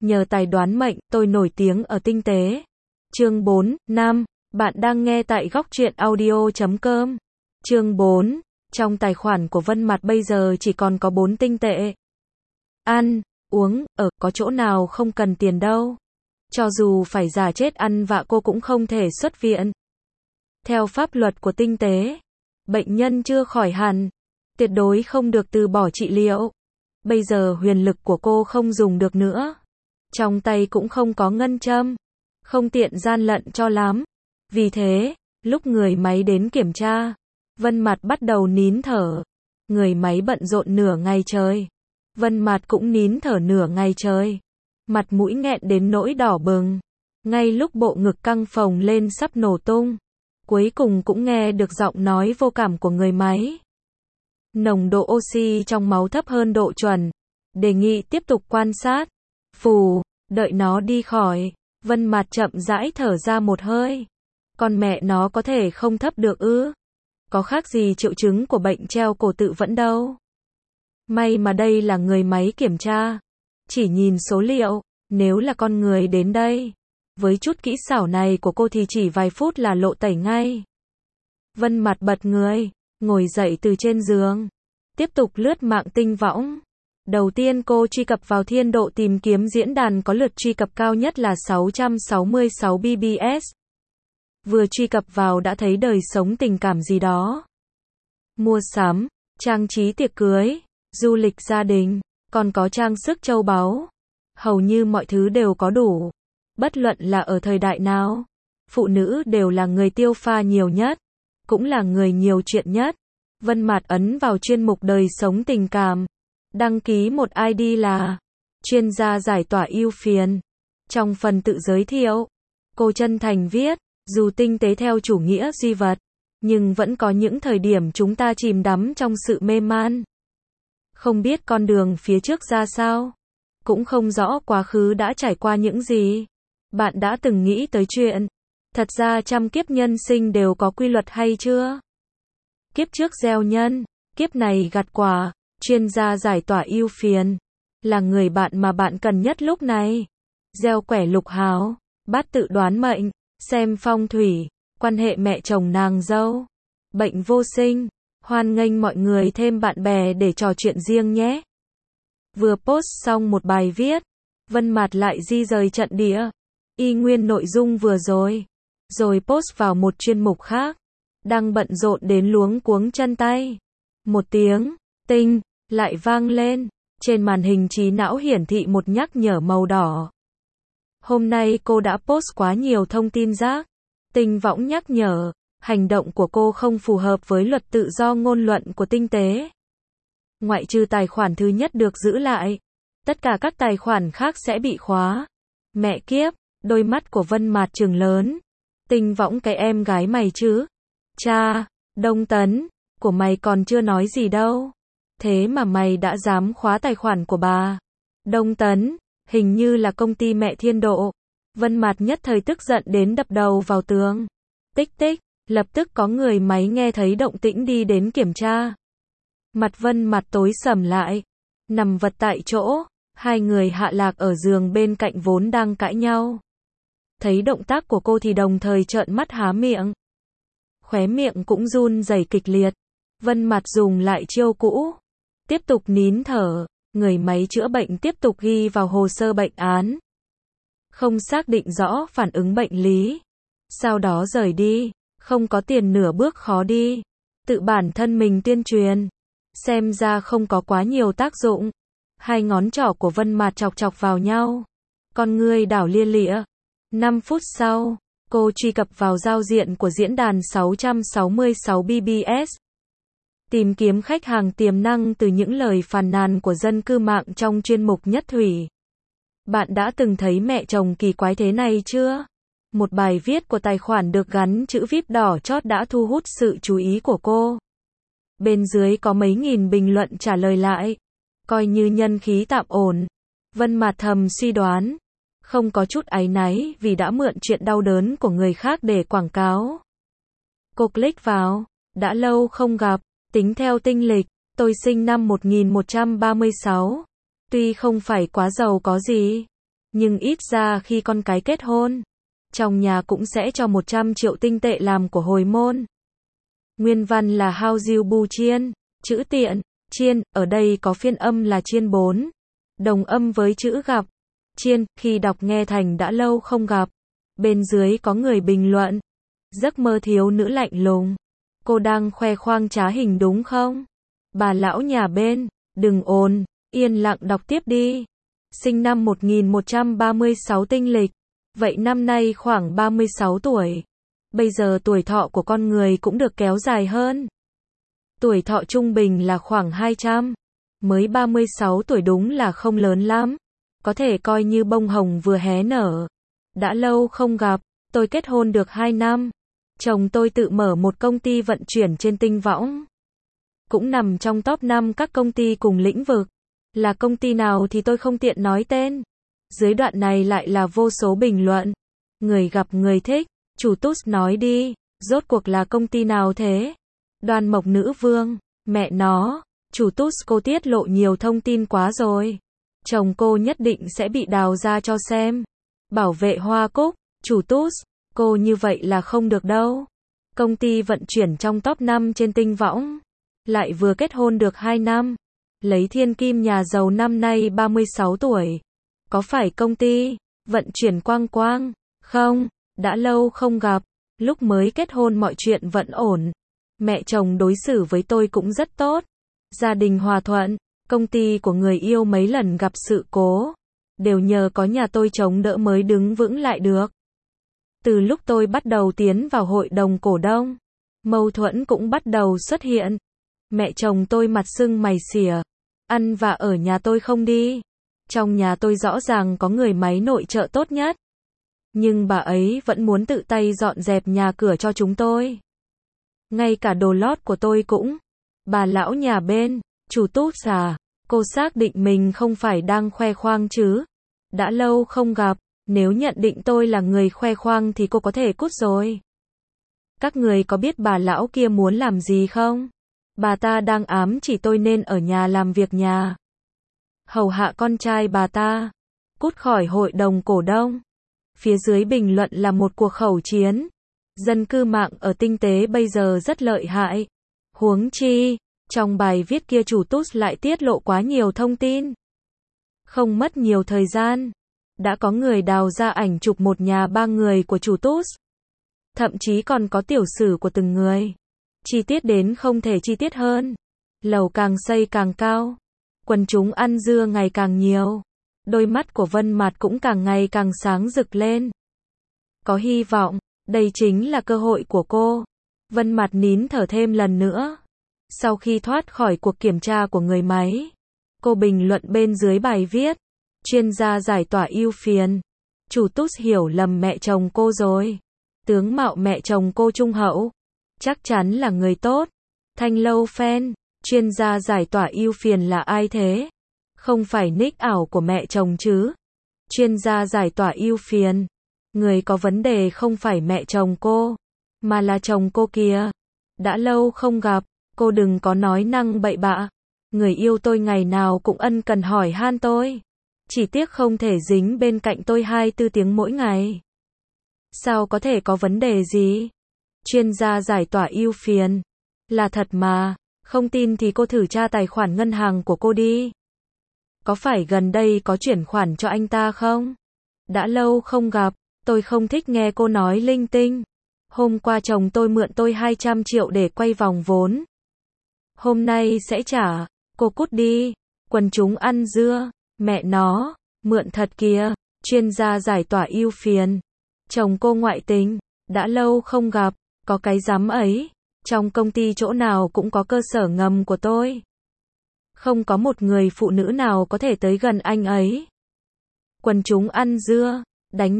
nhờ tài đoán mệnh, tôi nổi tiếng ở tinh tế. Chương 4, Nam, bạn đang nghe tại góc truyện audio.com. Chương 4, trong tài khoản của Vân Mặt bây giờ chỉ còn có 4 tinh tệ. Ăn, uống, ở, có chỗ nào không cần tiền đâu. Cho dù phải giả chết ăn vạ cô cũng không thể xuất viện. Theo pháp luật của tinh tế, bệnh nhân chưa khỏi hẳn, tuyệt đối không được từ bỏ trị liệu. Bây giờ huyền lực của cô không dùng được nữa. Trong tay cũng không có ngân châm. Không tiện gian lận cho lắm. Vì thế, lúc người máy đến kiểm tra, Vân Mặt bắt đầu nín thở. Người máy bận rộn nửa ngày trời. Vân Mặt cũng nín thở nửa ngày trời. Mặt mũi nghẹn đến nỗi đỏ bừng. Ngay lúc bộ ngực căng phồng lên sắp nổ tung. Cuối cùng cũng nghe được giọng nói vô cảm của người máy. Nồng độ oxy trong máu thấp hơn độ chuẩn. Đề nghị tiếp tục quan sát. Phù, đợi nó đi khỏi. Vân Mặt chậm rãi thở ra một hơi. Con mẹ nó có thể không thấp được ư? Có khác gì triệu chứng của bệnh treo cổ tự vẫn đâu. May mà đây là người máy kiểm tra. Chỉ nhìn số liệu, nếu là con người đến đây, với chút kỹ xảo này của cô thì chỉ vài phút là lộ tẩy ngay. Vân Mặt bật người, ngồi dậy từ trên giường, tiếp tục lướt mạng tinh võng. Đầu tiên cô truy cập vào Thiên Độ tìm kiếm diễn đàn có lượt truy cập cao nhất là 666 BBS. Vừa truy cập vào đã thấy đời sống tình cảm gì đó. Mua sắm, trang trí tiệc cưới, du lịch gia đình, còn có trang sức châu báu. Hầu như mọi thứ đều có đủ. Bất luận là ở thời đại nào, phụ nữ đều là người tiêu pha nhiều nhất, cũng là người nhiều chuyện nhất. Vân Mặt ấn vào chuyên mục đời sống tình cảm. Đăng ký một ID là chuyên gia giải tỏa ưu phiền. Trong phần tự giới thiệu, cô chân thành viết, dù tinh tế theo chủ nghĩa duy vật, nhưng vẫn có những thời điểm chúng ta chìm đắm trong sự mê man. Không biết con đường phía trước ra sao, cũng không rõ quá khứ đã trải qua những gì. Bạn đã từng nghĩ tới chuyện, thật ra trăm kiếp nhân sinh đều có quy luật hay chưa? Kiếp trước gieo nhân, kiếp này gặt quả. Chuyên gia giải tỏa ưu phiền là người bạn mà bạn cần nhất lúc này. Gieo quẻ lục hào, bát tự đoán mệnh, xem phong thủy, quan hệ mẹ chồng nàng dâu, bệnh vô sinh. Hoan nghênh mọi người thêm bạn bè để trò chuyện riêng nhé. Vừa post xong một bài viết, Vân Mặt lại di rời trận địa, y nguyên nội dung vừa rồi post vào một chuyên mục khác, đang bận rộn đến luống cuống chân tay. Một tiếng tinh lại vang lên, trên màn hình trí não hiển thị một nhắc nhở màu đỏ. Hôm nay cô đã post quá nhiều thông tin rác. Tinh võng nhắc nhở, hành động của cô không phù hợp với luật tự do ngôn luận của tinh tế. Ngoại trừ tài khoản thứ nhất được giữ lại, tất cả các tài khoản khác sẽ bị khóa. Mẹ kiếp, đôi mắt của Vân Mặt trừng lớn. Tinh võng cái em gái mày chứ? Cha, Đông Tấn, của mày còn chưa nói gì đâu. Thế mà mày đã dám khóa tài khoản của bà. Đông Tấn, hình như là công ty mẹ Thiên Độ. Vân Mặt nhất thời tức giận đến đập đầu vào tường. Tích tích, lập tức có người máy nghe thấy động tĩnh đi đến kiểm tra. Mặt Vân Mặt tối sầm lại, nằm vật tại chỗ, hai người hạ lạc ở giường bên cạnh vốn đang cãi nhau. Thấy động tác của cô thì đồng thời trợn mắt há miệng. Khóe miệng cũng run rẩy kịch liệt. Vân Mặt dùng lại chiêu cũ. Tiếp tục nín thở, người máy chữa bệnh tiếp tục ghi vào hồ sơ bệnh án. Không xác định rõ phản ứng bệnh lý. Sau đó rời đi, không có tiền nửa bước khó đi. Tự bản thân mình tuyên truyền. Xem ra không có quá nhiều tác dụng. Hai ngón trỏ của Vân Mặt chọc chọc vào nhau. Con ngươi đảo lia lịa. 5 phút sau, cô truy cập vào giao diện của diễn đàn 666 BBS. Tìm kiếm khách hàng tiềm năng từ những lời phàn nàn của dân cư mạng trong chuyên mục Nhất Thủy. Bạn đã từng thấy mẹ chồng kỳ quái thế này chưa? Một bài viết của tài khoản được gắn chữ VIP đỏ chót đã thu hút sự chú ý của cô. Bên dưới có mấy nghìn bình luận trả lời lại. Coi như nhân khí tạm ổn. Vân Mặt thầm suy đoán. Không có chút áy náy vì đã mượn chuyện đau đớn của người khác để quảng cáo. Cô click vào. Đã lâu không gặp. Tính theo tinh lịch, tôi sinh năm 1136. Tuy không phải quá giàu có gì, Nhưng ít ra khi con cái kết hôn, trong nhà cũng sẽ cho 100 triệu tinh tệ làm của hồi môn. Nguyên văn là Hao Diêu Bu Chiên, chữ tiện, chiên, ở đây có phiên âm là chiên 4, đồng âm với chữ gặp. Chiên, khi đọc nghe thành đã lâu không gặp. Bên dưới có người bình luận. Giấc mơ thiếu nữ lạnh lùng. Cô đang khoe khoang trá hình đúng không? Bà lão nhà bên, đừng ồn, yên lặng đọc tiếp đi. Sinh năm 1136 tinh lịch. Vậy năm nay khoảng 36 tuổi. Bây giờ tuổi thọ của con người cũng được kéo dài hơn. Tuổi thọ trung bình là khoảng 200. Mới 36 tuổi đúng là không lớn lắm. Có thể coi như bông hồng vừa hé nở. Đã lâu không gặp, tôi kết hôn được 2 năm. Chồng tôi tự mở một công ty vận chuyển trên tinh võng. Cũng nằm trong top 5 các công ty cùng lĩnh vực. Là công ty nào thì tôi không tiện nói tên. Dưới đoạn này lại là vô số bình luận. Người gặp người thích, chủ Tút nói đi, rốt cuộc là công ty nào thế? Đoan Mộc Nữ Vương, mẹ nó, chủ Tút cô tiết lộ nhiều thông tin quá rồi. Chồng cô nhất định sẽ bị đào ra cho xem. Bảo vệ Hoa Cúc, chủ Tút, cô như vậy là không được đâu. Công ty vận chuyển trong top 5 trên tinh võng. Lại vừa kết hôn được 2 năm. Lấy thiên kim nhà giàu năm nay 36 tuổi. Có phải công ty vận chuyển Quang Quang? Không, đã lâu không gặp. Lúc mới kết hôn mọi chuyện vẫn ổn. Mẹ chồng đối xử với tôi cũng rất tốt. Gia đình hòa thuận. Công ty của người yêu mấy lần gặp sự cố. Đều nhờ có nhà tôi chống đỡ mới đứng vững lại được. Từ lúc tôi bắt đầu tiến vào hội đồng cổ đông, mâu thuẫn cũng bắt đầu xuất hiện. Mẹ chồng tôi mặt sưng mày xỉa. Ăn và ở nhà tôi không đi. Trong nhà tôi rõ ràng có người máy nội trợ tốt nhất. Nhưng bà ấy vẫn muốn tự tay dọn dẹp nhà cửa cho chúng tôi. Ngay cả đồ lót của tôi cũng. Bà lão nhà bên, chủ Tút à, cô xác định mình không phải đang khoe khoang chứ? Đã lâu không gặp, nếu nhận định tôi là người khoe khoang thì cô có thể cút rồi. Các người có biết bà lão kia muốn làm gì không? Bà ta đang ám chỉ tôi nên ở nhà làm việc nhà. Hầu hạ con trai bà ta. Cút khỏi hội đồng cổ đông. Phía dưới bình luận là một cuộc khẩu chiến. Dân cư mạng ở tinh tế bây giờ rất lợi hại. Huống chi, trong bài viết kia chủ Tút lại tiết lộ quá nhiều thông tin. Không mất nhiều thời gian. Đã có người đào ra ảnh chụp một nhà 3 người của chủ Tút. Thậm chí còn có tiểu sử của từng người. Chi tiết đến không thể chi tiết hơn. Lầu càng xây càng cao. Quần chúng ăn dưa ngày càng nhiều. Đôi mắt của Vân Mạt cũng càng ngày càng sáng rực lên. Có hy vọng, đây chính là cơ hội của cô. Vân Mạt nín thở thêm lần nữa. Sau khi thoát khỏi cuộc kiểm tra của người máy, cô bình luận bên dưới bài viết. Chuyên gia giải tỏa ưu phiền. Chủ Tút hiểu lầm mẹ chồng cô rồi. Tướng mạo mẹ chồng cô trung hậu. Chắc chắn là người tốt. Thanh Lâu fan, chuyên gia giải tỏa ưu phiền là ai thế? Không phải nick ảo của mẹ chồng chứ? Chuyên gia giải tỏa ưu phiền. Người có vấn đề không phải mẹ chồng cô, mà là chồng cô kìa. Đã lâu không gặp, cô đừng có nói năng bậy bạ. Người yêu tôi ngày nào cũng ân cần hỏi han tôi. Chỉ tiếc không thể dính bên cạnh tôi 24 tiếng mỗi ngày. Sao có thể có vấn đề gì? Chuyên gia giải tỏa ưu phiền. Là thật mà, không tin thì cô thử tra tài khoản ngân hàng của cô đi. Có phải gần đây có chuyển khoản cho anh ta không? Đã lâu không gặp, tôi không thích nghe cô nói linh tinh. Hôm qua chồng tôi mượn tôi 200 triệu để quay vòng vốn. Hôm nay sẽ trả, cô cút đi. Quần chúng ăn dưa, mẹ nó, mượn thật kìa. Chuyên gia giải tỏa ưu phiền. Chồng cô ngoại tình, đã lâu không gặp, có cái dám ấy. Trong công ty chỗ nào cũng có cơ sở ngầm của tôi. Không có một người phụ nữ nào có thể tới gần anh ấy. Quần chúng ăn dưa, đánh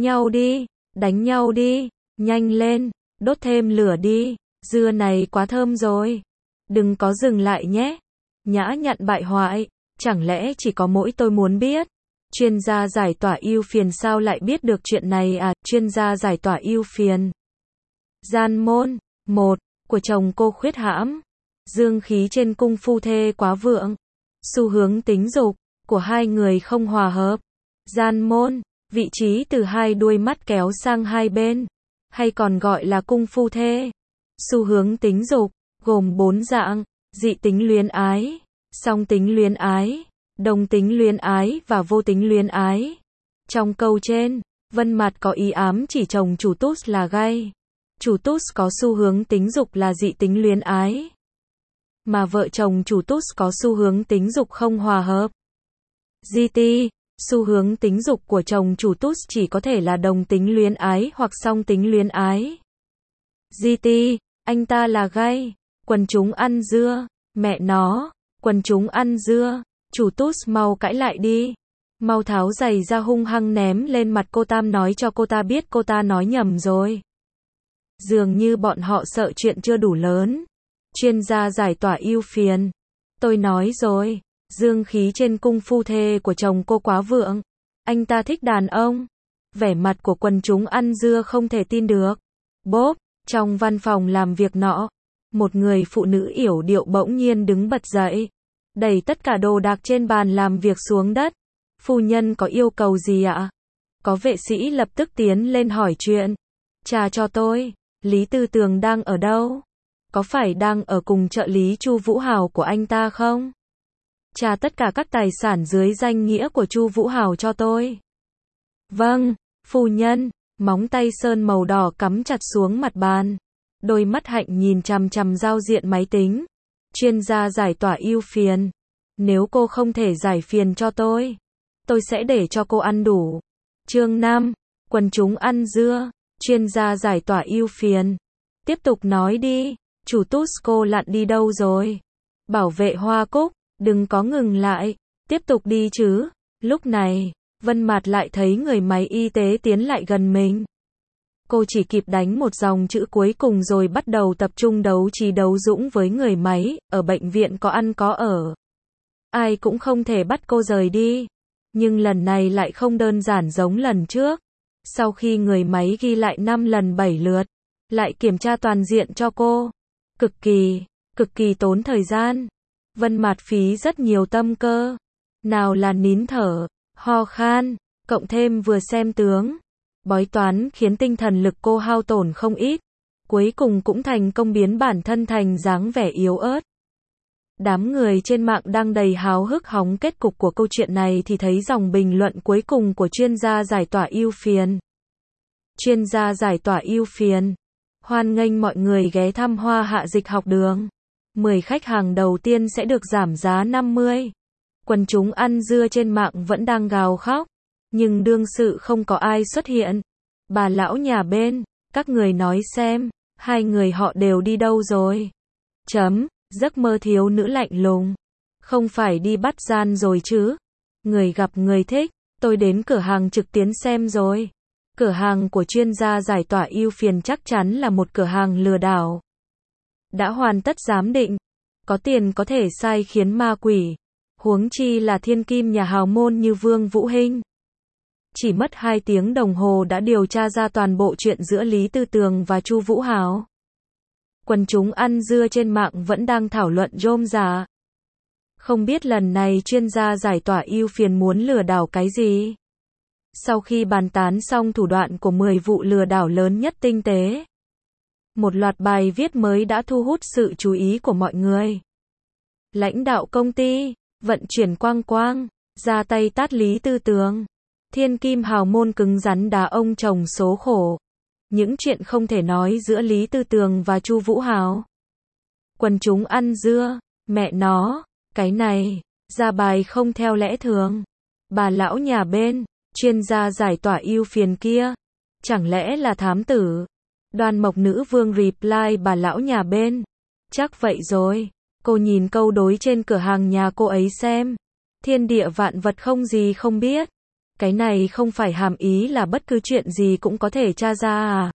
nhau đi, nhanh lên, đốt thêm lửa đi, dưa này quá thơm rồi. Đừng có dừng lại nhé. Nhã nhặn bại hoại, chẳng lẽ chỉ có mỗi tôi muốn biết. Chuyên gia giải tỏa ưu phiền sao lại biết được chuyện này à? Chuyên gia giải tỏa ưu phiền. Gian môn, 1, của chồng cô khuyết hãm. Dương khí trên cung phu thê quá vượng. Xu hướng tính dục của hai người không hòa hợp. Gian môn, vị trí từ hai đuôi mắt kéo sang hai bên, hay còn gọi là cung phu thê. Xu hướng tính dục, gồm 4 dạng: dị tính luyến ái, song tính luyến ái, đồng tính luyến ái và vô tính luyến ái. Trong câu trên, Vân Mạt có ý ám chỉ chồng chủ Tút là gay. Chủ Tút có xu hướng tính dục là dị tính luyến ái, mà vợ chồng chủ Tút có xu hướng tính dục không hòa hợp. GT, xu hướng tính dục của chồng chủ Tút chỉ có thể là đồng tính luyến ái hoặc song tính luyến ái. GT, anh ta là gay. Quần chúng ăn dưa, mẹ nó, quần chúng ăn dưa, chủ Tút mau cãi lại đi. Mau tháo giày ra hung hăng ném lên mặt cô Tam nói cho cô ta biết cô ta nói nhầm rồi. Dường như bọn họ sợ chuyện chưa đủ lớn. Chuyên gia giải tỏa ưu phiền. Tôi nói rồi, dương khí trên cung phu thê của chồng cô quá vượng. Anh ta thích đàn ông. Vẻ mặt của quần chúng ăn dưa không thể tin được. Bốp, trong văn phòng làm việc nọ, một người phụ nữ yểu điệu bỗng nhiên đứng bật dậy, đẩy tất cả đồ đạc trên bàn làm việc xuống đất. Phu nhân có yêu cầu gì ạ? Có vệ sĩ lập tức tiến lên hỏi chuyện. Trà cho tôi, Lý Tư Tường đang ở đâu? Có phải đang ở cùng trợ lý Chu Vũ Hào của anh ta không? Trà tất cả các tài sản dưới danh nghĩa của Chu Vũ Hào cho tôi. Vâng, phu nhân. Móng tay sơn màu đỏ cắm chặt xuống mặt bàn. Đôi mắt hạnh nhìn chằm chằm giao diện máy tính. Chuyên gia giải tỏa ưu phiền. Nếu cô không thể giải phiền cho tôi sẽ để cho cô ăn đủ. Chương 5. Quần chúng ăn dưa. Chuyên gia giải tỏa ưu phiền. Tiếp tục nói đi. Chủ Tút cô lặn đi đâu rồi? Bảo vệ Hoa Cúc, đừng có ngừng lại. Tiếp tục đi chứ. Lúc này, Vân Mạt lại thấy người máy y tế tiến lại gần mình. Cô chỉ kịp đánh một dòng chữ cuối cùng rồi bắt đầu tập trung đấu trí đấu dũng với người máy. Ở bệnh viện có ăn có ở. Ai cũng không thể bắt cô rời đi. Nhưng lần này lại không đơn giản giống lần trước. Sau khi người máy ghi lại 5 lần 7 lượt, lại kiểm tra toàn diện cho cô. Cực kỳ tốn thời gian. Vân Mạt phí rất nhiều tâm cơ. Nào là nín thở, ho khan, cộng thêm vừa xem tướng. Bói toán khiến tinh thần lực cô hao tổn không ít. Cuối cùng cũng thành công biến bản thân thành dáng vẻ yếu ớt. Đám người trên mạng đang đầy háo hức hóng kết cục của câu chuyện này thì thấy dòng bình luận cuối cùng của chuyên gia giải tỏa ưu phiền. Chuyên gia giải tỏa ưu phiền. Hoan nghênh mọi người ghé thăm Hoa Hạ Dịch Học Đường. 10 khách hàng đầu tiên sẽ được giảm giá 50. Quần chúng ăn dưa trên mạng vẫn đang gào khóc. Nhưng đương sự không có ai xuất hiện. Bà lão nhà bên, các người nói xem, hai người họ đều đi đâu rồi? Giấc mơ thiếu nữ lạnh lùng. Không phải đi bắt gian rồi chứ? Người gặp người thích, tôi đến cửa hàng trực tuyến xem rồi. Cửa hàng của chuyên gia giải tỏa ưu phiền chắc chắn là một cửa hàng lừa đảo. Đã hoàn tất giám định. Có tiền có thể sai khiến ma quỷ. Huống chi là thiên kim nhà hào môn như Vương Vũ Hinh. Chỉ mất 2 tiếng đồng hồ đã điều tra ra toàn bộ chuyện giữa Lý Tư Tường và Chu Vũ Hào. Quần chúng ăn dưa trên mạng vẫn đang thảo luận rôm rả. Không biết lần này chuyên gia giải tỏa ưu phiền muốn lừa đảo cái gì? Sau khi bàn tán xong thủ đoạn của 10 vụ lừa đảo lớn nhất tinh tế, một loạt bài viết mới đã thu hút sự chú ý của mọi người. Lãnh đạo công ty, vận chuyển Quang Quang, ra tay tát Lý Tư Tường. Thiên kim hào môn cứng rắn đá ông chồng số khổ. Những chuyện không thể nói giữa Lý Tư Tường và Chu Vũ Hào. Quần chúng ăn dưa, mẹ nó, cái này, ra bài không theo lẽ thường. Bà lão nhà bên, chuyên gia giải tỏa ưu phiền kia, chẳng lẽ là thám tử? Đoan Mộc Nữ Vương reply bà lão nhà bên. Chắc vậy rồi, cô nhìn câu đối trên cửa hàng nhà cô ấy xem. Thiên địa vạn vật không gì không biết. Cái này không phải hàm ý là bất cứ chuyện gì cũng có thể tra ra à?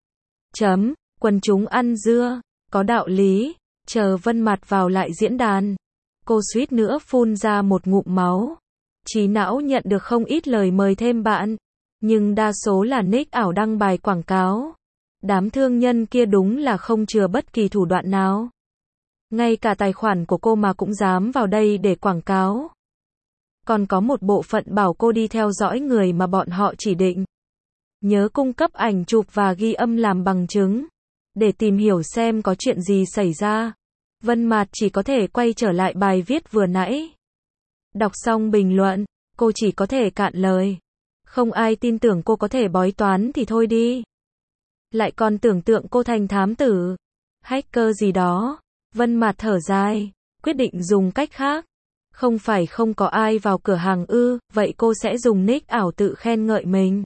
Quần chúng ăn dưa, có đạo lý. Chờ Vân Mạt vào lại diễn đàn, cô suýt nữa phun ra một ngụm máu. Trí não nhận được không ít lời mời thêm bạn, nhưng đa số là nick ảo đăng bài quảng cáo. Đám thương nhân kia đúng là không chừa bất kỳ thủ đoạn nào. Ngay cả tài khoản của cô mà cũng dám vào đây để quảng cáo. Còn có một bộ phận bảo cô đi theo dõi người mà bọn họ chỉ định. Nhớ cung cấp ảnh chụp và ghi âm làm bằng chứng. Để tìm hiểu xem có chuyện gì xảy ra. Vân Mạt chỉ có thể quay trở lại bài viết vừa nãy. Đọc xong bình luận, cô chỉ có thể cạn lời. Không ai tin tưởng cô có thể bói toán thì thôi đi. Lại còn tưởng tượng cô thành thám tử, hacker gì đó. Vân Mạt thở dài, quyết định dùng cách khác. Không phải không có ai vào cửa hàng ư, vậy cô sẽ dùng nick ảo tự khen ngợi mình.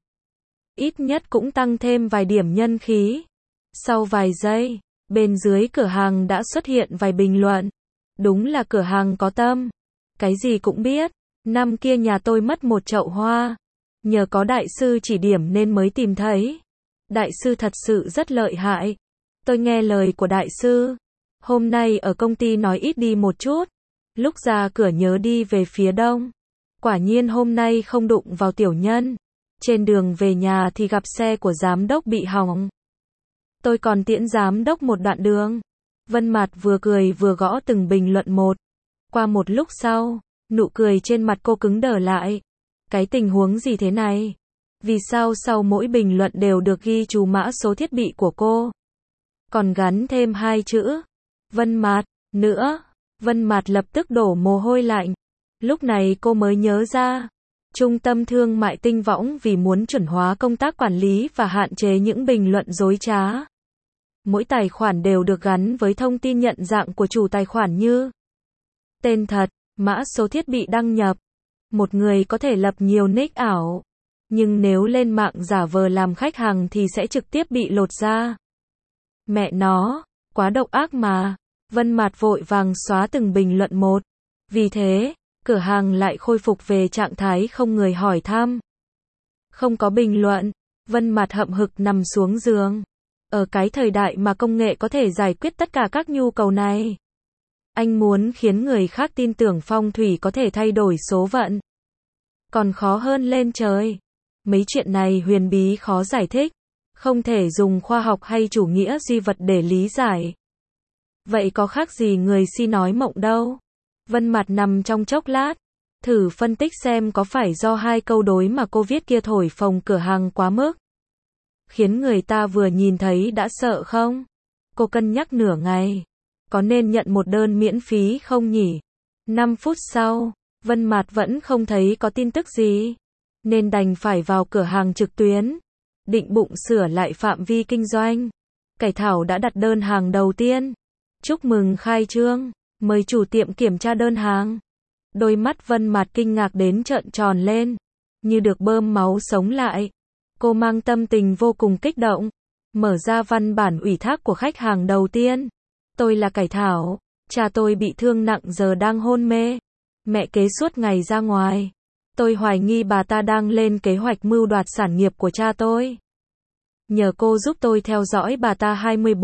Ít nhất cũng tăng thêm vài điểm nhân khí. Sau vài giây, bên dưới cửa hàng đã xuất hiện vài bình luận. Đúng là cửa hàng có tâm. Cái gì cũng biết. Năm kia nhà tôi mất một chậu hoa. Nhờ có đại sư chỉ điểm nên mới tìm thấy. Đại sư thật sự rất lợi hại. Tôi nghe lời của đại sư. Hôm nay ở công ty nói ít đi một chút. Lúc ra cửa nhớ đi về phía đông. Quả nhiên hôm nay không đụng vào tiểu nhân. Trên đường về nhà thì gặp xe của giám đốc bị hỏng. Tôi còn tiễn giám đốc một đoạn đường. Vân Mạt vừa cười vừa gõ từng bình luận một. Qua một lúc sau, nụ cười trên mặt cô cứng đờ lại. Cái tình huống gì thế này? Vì sao sau mỗi bình luận đều được ghi chú mã số thiết bị của cô? Còn gắn thêm 2 chữ. Vân Mạt, nữa. Vân Mạt lập tức đổ mồ hôi lạnh. Lúc này cô mới nhớ ra. Trung tâm thương mại Tinh Võng vì muốn chuẩn hóa công tác quản lý và hạn chế những bình luận dối trá. Mỗi tài khoản đều được gắn với thông tin nhận dạng của chủ tài khoản như tên thật, mã số thiết bị đăng nhập. Một người có thể lập nhiều nick ảo. Nhưng nếu lên mạng giả vờ làm khách hàng thì sẽ trực tiếp bị lột ra. Mẹ nó, quá độc ác mà. Vân Mạt vội vàng xóa từng bình luận một. Vì thế, cửa hàng lại khôi phục về trạng thái không người hỏi thăm. Không có bình luận, Vân Mạt hậm hực nằm xuống giường. Ở cái thời đại mà công nghệ có thể giải quyết tất cả các nhu cầu này. Anh muốn khiến người khác tin tưởng phong thủy có thể thay đổi số vận. Còn khó hơn lên trời. Mấy chuyện này huyền bí khó giải thích. Không thể dùng khoa học hay chủ nghĩa duy vật để lý giải. Vậy có khác gì người si nói mộng đâu. Vân Mạt nằm trong chốc lát. Thử phân tích xem có phải do 2 câu đối mà cô viết kia thổi phồng cửa hàng quá mức. Khiến người ta vừa nhìn thấy đã sợ không? Cô cân nhắc nửa ngày. Có nên nhận một đơn miễn phí không nhỉ? 5 phút sau, Vân Mạt vẫn không thấy có tin tức gì. Nên đành phải vào cửa hàng trực tuyến. Định bụng sửa lại phạm vi kinh doanh. Cải thảo đã đặt đơn hàng đầu tiên. Chúc mừng khai trương. Mời chủ tiệm kiểm tra đơn hàng. Đôi mắt Vân Mạt kinh ngạc đến trợn tròn lên. Như được bơm máu sống lại. Cô mang tâm tình vô cùng kích động. Mở ra văn bản ủy thác của khách hàng đầu tiên. Tôi là Cải Thảo. Cha tôi bị thương nặng giờ đang hôn mê. Mẹ kế suốt ngày ra ngoài. Tôi hoài nghi bà ta đang lên kế hoạch mưu đoạt sản nghiệp của cha tôi. Nhờ cô giúp tôi theo dõi bà ta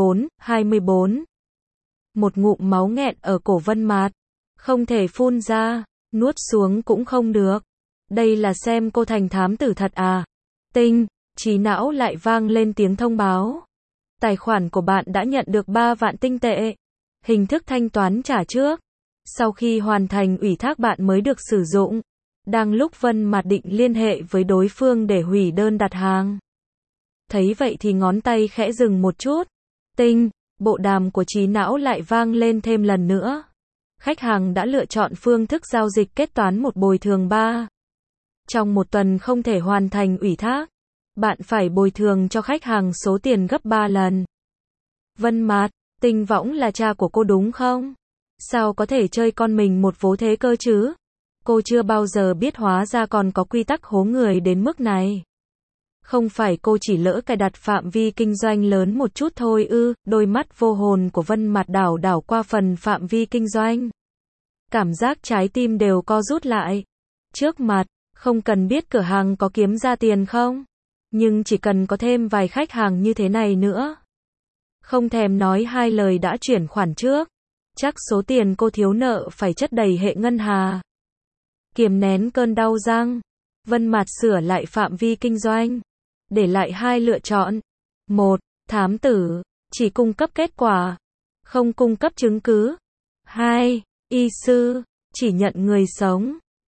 24. Một ngụm máu nghẹn ở cổ Vân Mạt. Không thể phun ra, nuốt xuống cũng không được. Đây là xem cô thành thám tử thật à? Tinh, trí não lại vang lên tiếng thông báo. Tài khoản của bạn đã nhận được 3 vạn tinh tệ. Hình thức thanh toán trả trước. Sau khi hoàn thành ủy thác bạn mới được sử dụng. Đang lúc Vân Mạt định liên hệ với đối phương để hủy đơn đặt hàng. Thấy vậy thì ngón tay khẽ dừng một chút. Tinh, bộ đàm của trí não lại vang lên thêm lần nữa. Khách hàng đã lựa chọn phương thức giao dịch kết toán một bồi thường 3. Trong 1 tuần không thể hoàn thành ủy thác. Bạn phải bồi thường cho khách hàng số tiền gấp 3 lần. Vân Mạt, Tinh Võng là cha của cô đúng không? Sao có thể chơi con mình một vố thế cơ chứ? Cô chưa bao giờ biết hóa ra còn có quy tắc hố người đến mức này. Không phải cô chỉ lỡ cài đặt phạm vi kinh doanh lớn một chút thôi ư? Đôi mắt vô hồn của Vân Mạt đảo đảo qua phần phạm vi kinh doanh. Cảm giác trái tim đều co rút lại. Trước mặt, không cần biết cửa hàng có kiếm ra tiền không? Nhưng chỉ cần có thêm vài khách hàng như thế này nữa. Không thèm nói 2 lời đã chuyển khoản trước. Chắc số tiền cô thiếu nợ phải chất đầy hệ ngân hà. Kiềm nén cơn đau răng. Vân Mạt sửa lại phạm vi kinh doanh. Để lại 2 lựa chọn. 1. Thám tử. Chỉ cung cấp kết quả. Không cung cấp chứng cứ. 2. Y sư. Chỉ nhận người sống.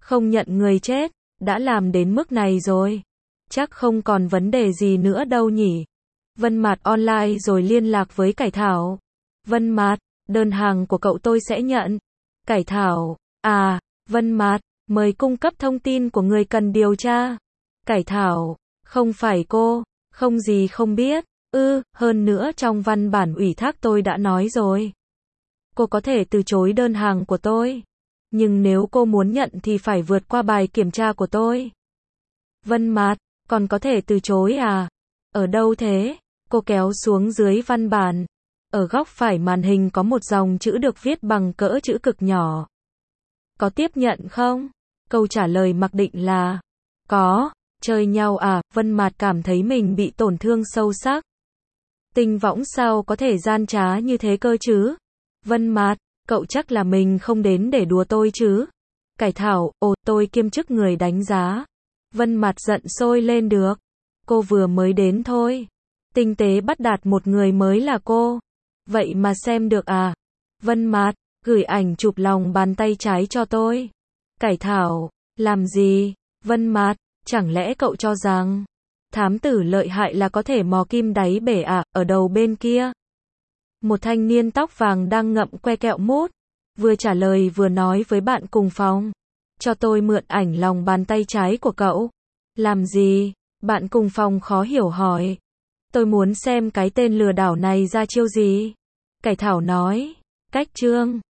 không nhận người chết, đã làm đến mức này rồi. Chắc không còn vấn đề gì nữa đâu nhỉ. Vân Mạt online rồi liên lạc với Cải Thảo. Vân Mạt, đơn hàng của cậu tôi sẽ nhận. Cải Thảo, à, Vân Mạt, mời cung cấp thông tin của người cần điều tra. Cải Thảo, không phải cô, không gì không biết. Hơn nữa trong văn bản ủy thác tôi đã nói rồi. Cô có thể từ chối đơn hàng của tôi. Nhưng nếu cô muốn nhận thì phải vượt qua bài kiểm tra của tôi. Vân Mạt, còn có thể từ chối à? Ở đâu thế? Cô kéo xuống dưới văn bản. Ở góc phải màn hình có một dòng chữ được viết bằng cỡ chữ cực nhỏ. Có tiếp nhận không? Câu trả lời mặc định là có. Chơi nhau à? Vân Mạt cảm thấy mình bị tổn thương sâu sắc. Tinh võng sao có thể gian trá như thế cơ chứ? Vân Mạt, cậu chắc là mình không đến để đùa tôi chứ? Cải Thảo, tôi kiêm chức người đánh giá. Vân Mạt giận sôi lên được. Cô vừa mới đến thôi. Tinh tế bắt đạt một người mới là cô. Vậy mà xem được à? Vân Mạt, gửi ảnh chụp lòng bàn tay trái cho tôi. Cải Thảo, làm gì? Vân Mạt, chẳng lẽ cậu cho rằng thám tử lợi hại là có thể mò kim đáy bể à? Ở đầu bên kia, một thanh niên tóc vàng đang ngậm que kẹo mút, vừa trả lời vừa nói với bạn cùng phòng. Cho tôi mượn ảnh lòng bàn tay trái của cậu. Làm gì? Bạn cùng phòng khó hiểu hỏi. Tôi muốn xem cái tên lừa đảo này ra chiêu gì. Cải Thảo nói. Cách chương